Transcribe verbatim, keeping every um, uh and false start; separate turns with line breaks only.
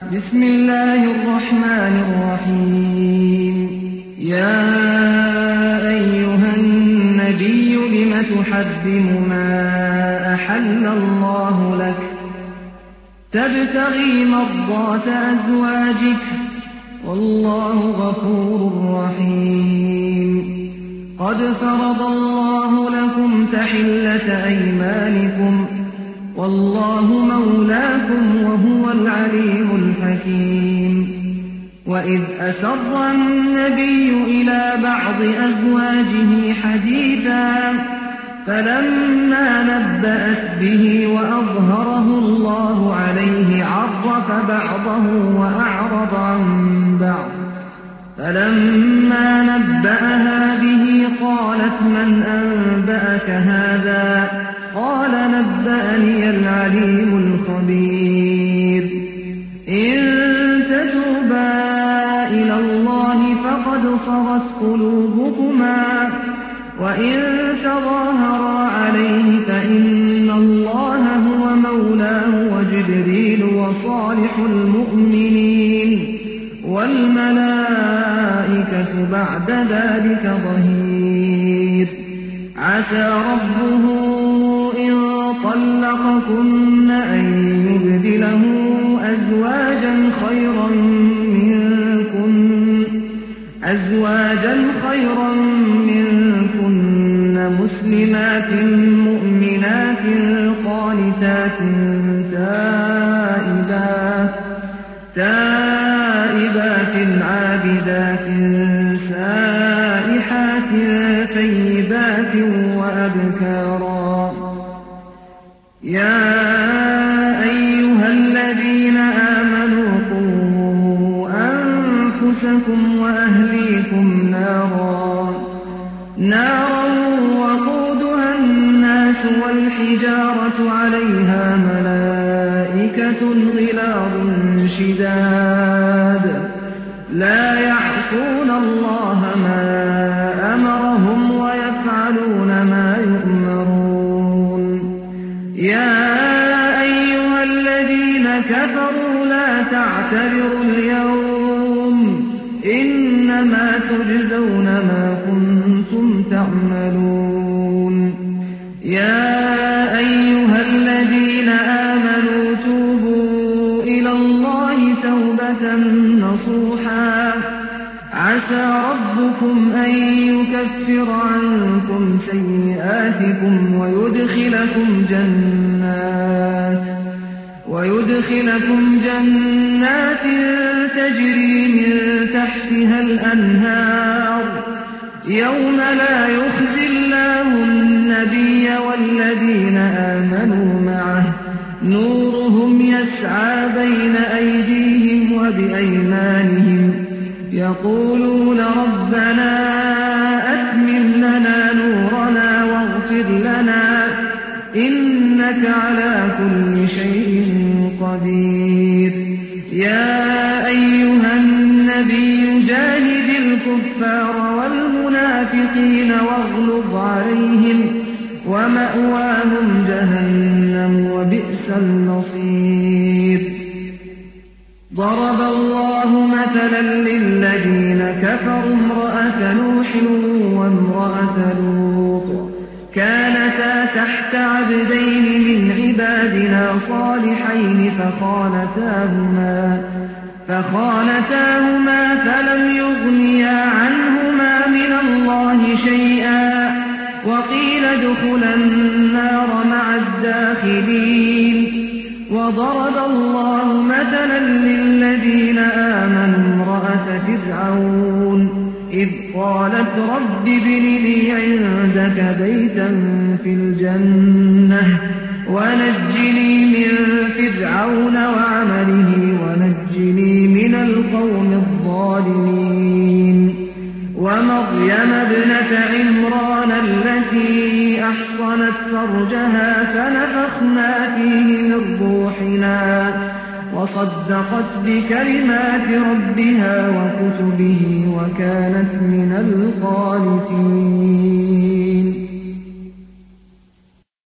بسم الله الرحمن الرحيم. يا أيها النبي لم تحرم ما أحل الله لك تبتغي مرضات أزواجك والله غفور رحيم. قد فرض الله لكم تحلة أيمانكم والله مولاكم وهو العليم الحكيم. وإذ أسر النبي إلى بعض أزواجه حديثا فلما نبأت به وأظهره الله عليه عرف بعضه وأعرض عن بعض. فلما نبأها به قالت من أنبأك هذا؟ قال نبأني العليم الخبير. إن تتوبا إلى الله فقد صغت قلوبكما وإن تظاهرا عليه فإن الله هو مولاه وجبريل وصالح المؤمنين والملائكة بعد ذلك ظهير. عسى ربه إن طلقكن أن يبدله أزواجا خيرا منكن أزواجا خيرا منكن مسلمات مؤمنات قانتات تائبات تائبات عابدات سائحات ثيبات وأبكارا. يا أيها الذين آمنوا قوا أنفسكم وأهليكم نارا نارا وقودها الناس والحجارة عليها ملائكة غلاظ شداد لا يعصون الله ما أمرهم ويفعلون ما يؤمرون. يا أيها الذين كفروا لا تعتذروا اليوم إنما تجزون ما كنتم تعملون. يا أيها الذين آمنوا توبوا إلى الله توبة نصوحا عسى ربكم أن يكفر عنكم سيئاتكم ويدخلكم جنات ويدخلكم جنات تجري من تحتها الأنهار يوم لا يخزي الله النبي والذين آمنوا معه نورهم يسعى بين أيديهم وبأيمانهم يقولون ربنا أتمم لنا نورنا واغفر لنا إنك على كل شيء قدير. يا أيها النبي جاهد الكفار والمنافقين واغلظ عليهم ومأواهم جهنم وبئس المصير. ضرب الله مثلا للذين كفروا امرأة نوح وامرأة لوط كانتا تحت عبدين من عبادنا صالحين فخانتاهما فخانتاهما فلم يغنيا عنهما من الله شيئا وقيل ادخلا النار مع الداخلين. وضرب الله مثلا للذين آمنوا امرأة فرعون إذ قالت رب ابن لي عندك بيتا في الجنة ونجني من فرعون وعمله ونجني من القوم الظالمين. ومريم ابنة عمران التي أحصنت فرجها فنفخنا فيه من روحنا وصدقت بكلمات ربها وكتبه وكانت من القانتين.